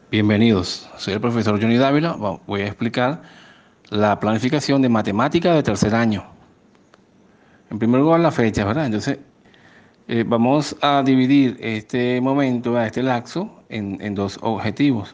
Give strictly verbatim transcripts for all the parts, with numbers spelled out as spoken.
Bienvenidos, soy el profesor Johnny Dávila. Va- Voy a explicar la planificación de matemática de tercer año. En primer lugar, la fecha, ¿verdad? Entonces, eh, vamos a dividir este momento, ¿verdad? Este lapso, en, en dos objetivos.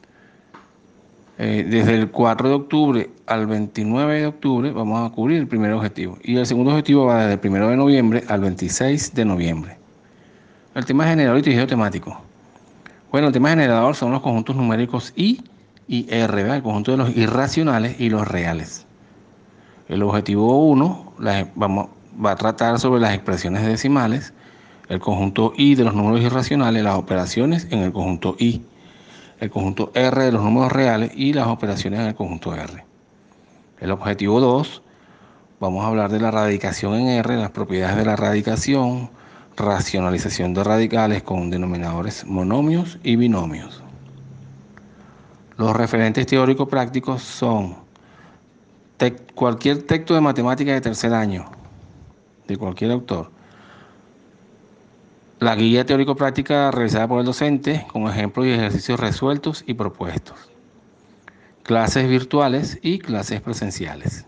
Eh, desde el cuatro de octubre al veintinueve de octubre vamos a cubrir el primer objetivo. Y el segundo objetivo va desde el primero de noviembre al veintiséis de noviembre. El tema generador y tejido temático. Bueno, el tema generador son los conjuntos numéricos I y R, ¿verdad? El conjunto de los irracionales y los reales. El objetivo uno vamos, va a tratar sobre las expresiones decimales, el conjunto I de los números irracionales, las operaciones en el conjunto I, el conjunto R de los números reales y las operaciones en el conjunto R. El objetivo dos, vamos a hablar de la radicación en R, las propiedades de la radicación, racionalización de radicales con denominadores monomios y binomios. Los referentes teóricos prácticos son te cualquier texto de matemática de tercer año, de cualquier autor. La guía teórico-práctica realizada por el docente con ejemplos y ejercicios resueltos y propuestos. Clases virtuales y clases presenciales.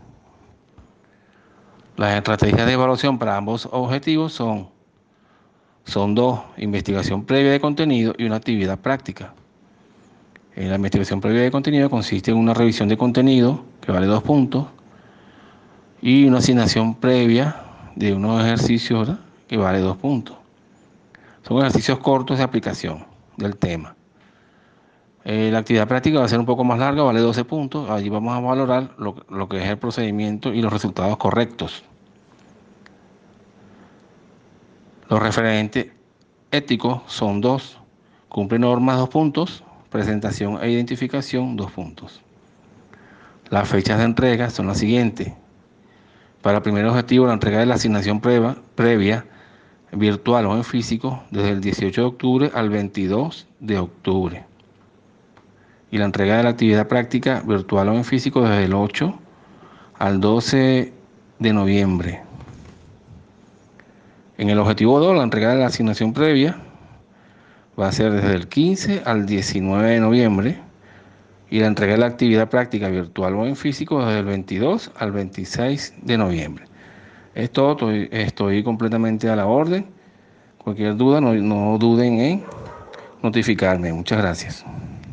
Las estrategias de evaluación para ambos objetivos son, son dos, investigación previa de contenido y una actividad práctica. En la investigación previa de contenido consiste en una revisión de contenido que vale dos puntos y una asignación previa de unos ejercicios, ¿verdad?, que vale dos puntos. Son ejercicios cortos de aplicación del tema. Eh, la actividad práctica va a ser un poco más larga, vale doce puntos. Allí vamos a valorar lo, lo que es el procedimiento y los resultados correctos. Los referentes éticos son dos. Cumple normas, dos puntos. Presentación e identificación, dos puntos. Las fechas de entrega son las siguientes. Para el primer objetivo, la entrega de la asignación previa, previa virtual o en físico, desde el dieciocho de octubre al veintidós de octubre. Y la entrega de la actividad práctica virtual o en físico desde el ocho al doce de noviembre. En el objetivo dos, la entrega de la asignación previa va a ser desde el quince al diecinueve de noviembre y la entrega de la actividad práctica virtual o en físico desde el veintidós al veintiséis de noviembre. Es todo, estoy, estoy completamente a la orden. Cualquier duda, no, no duden en notificarme. Muchas gracias.